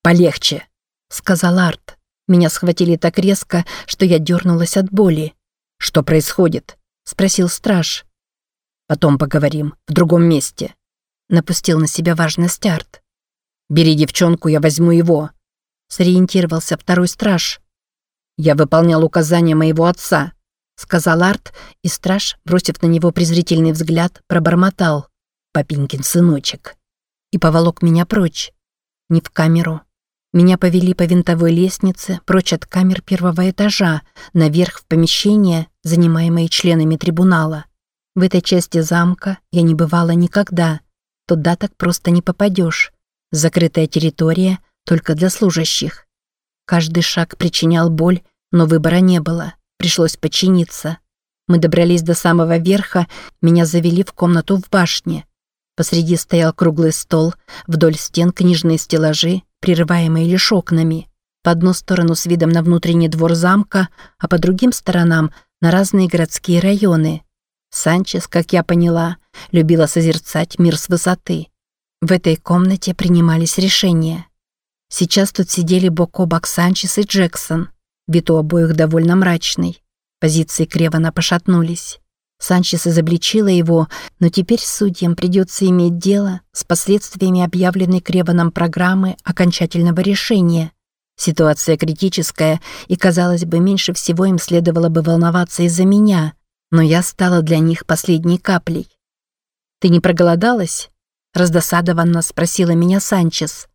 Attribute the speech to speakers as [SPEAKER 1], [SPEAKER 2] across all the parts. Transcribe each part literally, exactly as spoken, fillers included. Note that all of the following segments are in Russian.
[SPEAKER 1] «Полегче», — сказал Арт. Меня схватили так резко, что я дернулась от боли. «Что происходит?» — спросил страж. «Потом поговорим, в другом месте», — напустил на себя важность Арт. «Бери девчонку, я возьму его», — сориентировался второй страж. «Я выполнял указания моего отца», — сказал Арт, и страж, бросив на него презрительный взгляд, пробормотал: «Папенькин сыночек», и поволок меня прочь. Не в камеру. Меня повели по винтовой лестнице прочь от камер первого этажа, наверх в помещение, занимаемое членами трибунала. В этой части замка я не бывала никогда. Туда так просто не попадешь. Закрытая территория только для служащих. Каждый шаг причинял боль, но выбора не было. Пришлось подчиниться. Мы добрались до самого верха, меня завели в комнату в башне. Посреди стоял круглый стол, вдоль стен книжные стеллажи, прерываемые лишь окнами. По одну сторону с видом на внутренний двор замка, а по другим сторонам на разные городские районы. Санчес, как я поняла, любила созерцать мир с высоты. В этой комнате принимались решения. Сейчас тут сидели бок о бок Санчес и Джексон. Вид у обоих довольно мрачный. Позиции Кревана пошатнулись. Санчес изобличила его, но теперь судьям придется иметь дело с последствиями объявленной Креваном программы окончательного решения. Ситуация критическая, и, казалось бы, меньше всего им следовало бы волноваться из-за меня, но я стала для них последней каплей. «Ты не проголодалась?» — раздосадованно спросила меня Санчес.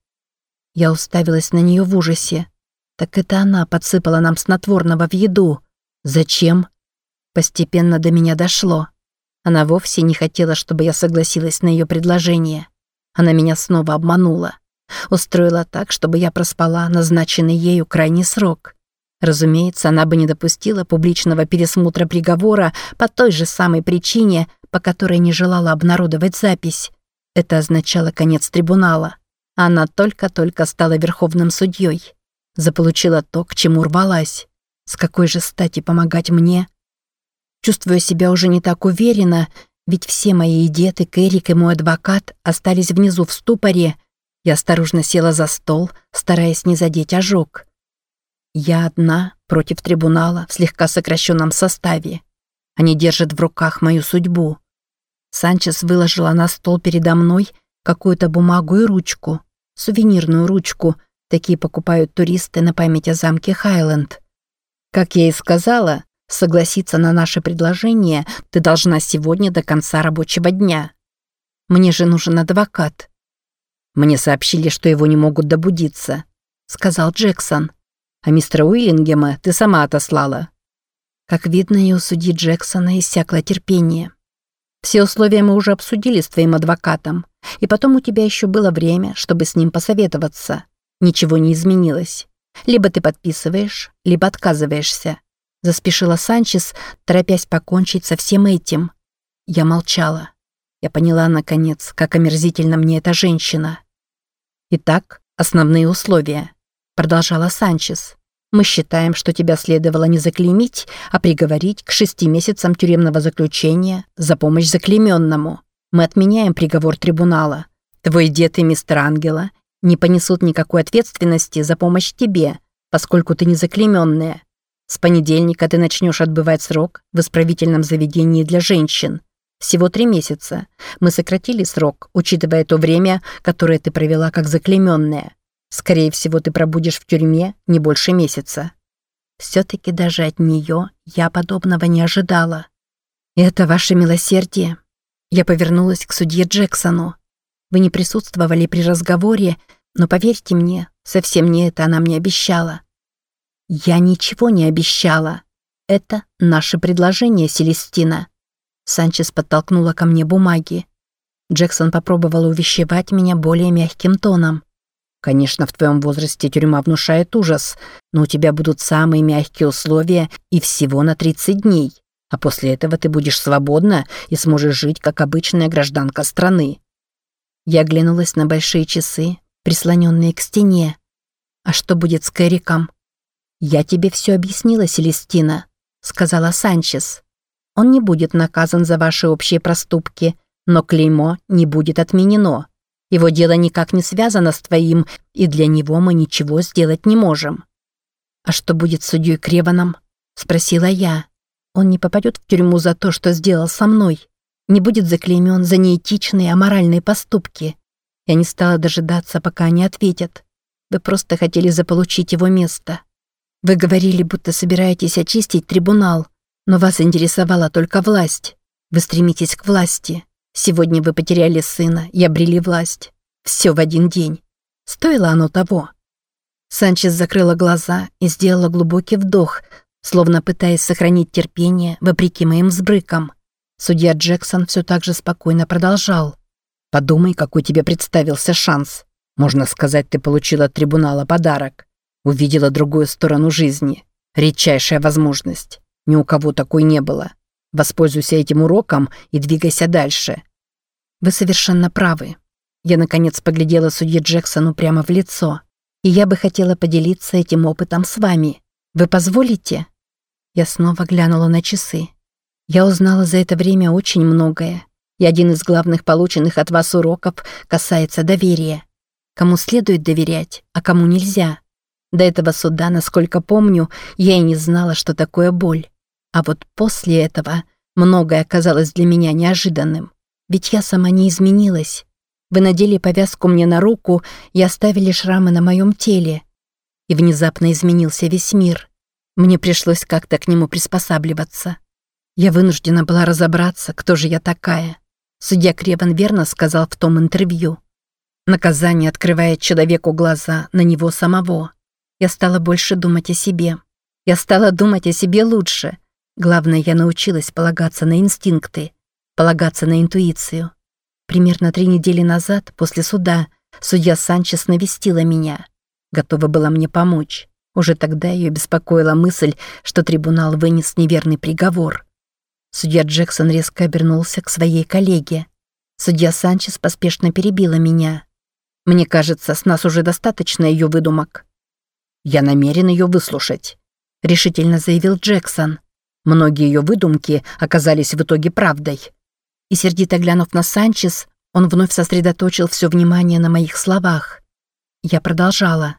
[SPEAKER 1] Я уставилась на нее в ужасе. Так это она подсыпала нам снотворного в еду. Зачем? Постепенно до меня дошло. Она вовсе не хотела, чтобы я согласилась на ее предложение. Она меня снова обманула. Устроила так, чтобы я проспала назначенный ею крайний срок. Разумеется, она бы не допустила публичного пересмотра приговора по той же самой причине, по которой не желала обнародовать запись. Это означало конец трибунала. Она только-только стала верховным судьей. Заполучила то, к чему рвалась. С какой же стати помогать мне? Чувствуя себя уже не так уверенно, ведь все мои и дед, и Кэрик, и мой адвокат остались внизу в ступоре, я осторожно села за стол, стараясь не задеть ожог. Я одна против трибунала в слегка сокращенном составе. Они держат в руках мою судьбу. Санчес выложила на стол передо мной какую-то бумагу и ручку, сувенирную ручку, такие покупают туристы на память о замке Хайленд. Как я и сказала, согласиться на наше предложение ты должна сегодня до конца рабочего дня. Мне же нужен адвокат. Мне сообщили, что его не могут добудиться, сказал Джексон. А мистера Уиллингема ты сама отослала. Как видно, и у судьи Джексона иссякло терпение. Все условия мы уже обсудили с твоим адвокатом, и потом у тебя еще было время, чтобы с ним посоветоваться. Ничего не изменилось. Либо ты подписываешь, либо отказываешься. Заспешила Санчес, торопясь покончить со всем этим. Я молчала. Я поняла, наконец, как омерзительна мне эта женщина. «Итак, основные условия», — продолжала Санчес. «Мы считаем, что тебя следовало не заклеймить, а приговорить к шести месяцам тюремного заключения за помощь заклейменному. Мы отменяем приговор трибунала. Твой дед и мистер Ангела не понесут никакой ответственности за помощь тебе, поскольку ты не заклейменная. С понедельника ты начнешь отбывать срок в исправительном заведении для женщин. Всего три месяца. Мы сократили срок, учитывая то время, которое ты провела как заклейменная. Скорее всего, ты пробудешь в тюрьме не больше месяца». Все-таки даже от нее я подобного не ожидала. «Это ваше милосердие». Я повернулась к судье Джексону. «Вы не присутствовали при разговоре, но поверьте мне, совсем не это она мне обещала». «Я ничего не обещала. Это наше предложение, Селестина». Санчес подтолкнула ко мне бумаги. Джексон попробовал увещевать меня более мягким тоном. «Конечно, в твоем возрасте тюрьма внушает ужас, но у тебя будут самые мягкие условия и всего на тридцать дней. А после этого ты будешь свободна и сможешь жить, как обычная гражданка страны». Я оглянулась на большие часы, прислоненные к стене. «А что будет с Кэриком?» «Я тебе все объяснила, Селестина», — сказала Санчес. «Он не будет наказан за ваши общие проступки, но клеймо не будет отменено. Его дело никак не связано с твоим, и для него мы ничего сделать не можем». «А что будет с судьей Креваном?» – спросила я. «Он не попадет в тюрьму за то, что сделал со мной? Не будет заклеймен за неэтичные, аморальные поступки?» Я не стала дожидаться, пока они ответят. «Вы просто хотели заполучить его место. Вы говорили, будто собираетесь очистить трибунал, но вас интересовала только власть. Вы стремитесь к власти. Сегодня вы потеряли сына и обрели власть. Все в один день. Стоило оно того?» Санчес закрыла глаза и сделала глубокий вдох, словно пытаясь сохранить терпение вопреки моим взбрыкам. Судья Джексон все так же спокойно продолжал. «Подумай, какой тебе представился шанс. Можно сказать, ты получила от трибунала подарок. Увидела другую сторону жизни. Редчайшая возможность. Ни у кого такой не было. Воспользуйся этим уроком и двигайся дальше». «Вы совершенно правы». Я, наконец, поглядела судье Джексону прямо в лицо. «И я бы хотела поделиться этим опытом с вами. Вы позволите?» Я снова глянула на часы. «Я узнала за это время очень многое. И один из главных полученных от вас уроков касается доверия. Кому следует доверять, а кому нельзя. До этого суда, насколько помню, я и не знала, что такое боль. А вот после этого многое оказалось для меня неожиданным. Ведь я сама не изменилась. Вы надели повязку мне на руку и оставили шрамы на моем теле. И внезапно изменился весь мир. Мне пришлось как-то к нему приспосабливаться. Я вынуждена была разобраться, кто же я такая. Судья Креван верно сказал в том интервью. Наказание открывает человеку глаза на него самого. Я стала больше думать о себе. Я стала думать о себе лучше. Главное, я научилась полагаться на инстинкты, полагаться на интуицию. Примерно три недели назад, после суда, судья Санчес навестила меня. Готова была мне помочь. Уже тогда ее беспокоила мысль, что трибунал вынес неверный приговор. Судья Джексон резко обернулся к своей коллеге. Судья Санчес поспешно перебила меня. «Мне кажется, с нас уже достаточно ее выдумок». «Я намерен ее выслушать», — решительно заявил Джексон. «Многие ее выдумки оказались в итоге правдой». И сердито глянув на Санчес, он вновь сосредоточил все внимание на моих словах. Я продолжала.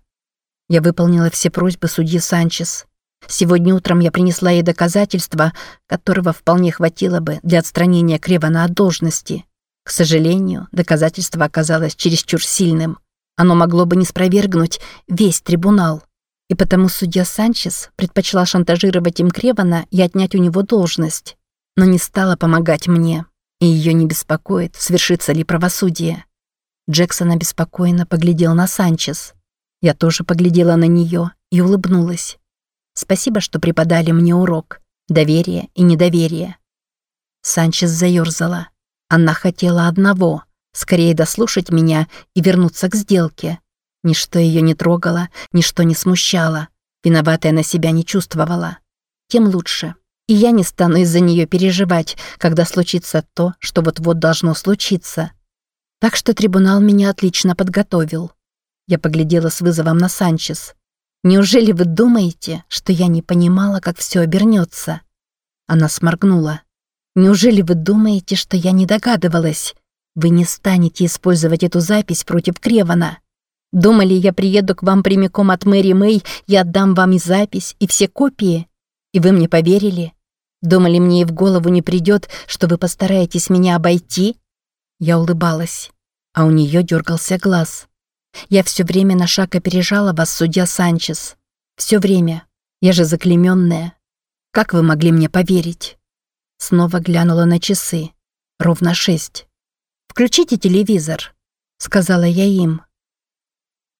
[SPEAKER 1] Я выполнила все просьбы судьи Санчес. Сегодня утром я принесла ей доказательства, которого вполне хватило бы для отстранения Кревана от должности. К сожалению, доказательство оказалось чересчур сильным. Оно могло бы не спровергнуть весь трибунал. И потому судья Санчес предпочла шантажировать им Кревана и отнять у него должность, но не стала помогать мне. И ее не беспокоит, свершится ли правосудие. Джексон обеспокоенно поглядел на Санчес. Я тоже поглядела на нее и улыбнулась. Спасибо, что преподали мне урок. Доверие и недоверие. Санчес заерзала. Она хотела одного — скорее дослушать меня и вернуться к сделке. Ничто ее не трогало, ничто не смущало. Виноватой она себя не чувствовала. Тем лучше. И я не стану из-за нее переживать, когда случится то, что вот-вот должно случиться. Так что трибунал меня отлично подготовил. Я поглядела с вызовом на Санчес. «Неужели вы думаете, что я не понимала, как все обернется?» Она сморгнула. «Неужели вы думаете, что я не догадывалась? Вы не станете использовать эту запись против Кревана. Думали, я приеду к вам прямиком от Мэри Мэй и отдам вам и запись, и все копии? И вы мне поверили? Думали, мне и в голову не придет, что вы постараетесь меня обойти?» Я улыбалась, а у нее дергался глаз. «Я все время на шаг опережала вас, судья Санчес. Все время. Я же заклейменная. Как вы могли мне поверить?» Снова глянула на часы. Ровно шесть. «Включите телевизор», — сказала я им.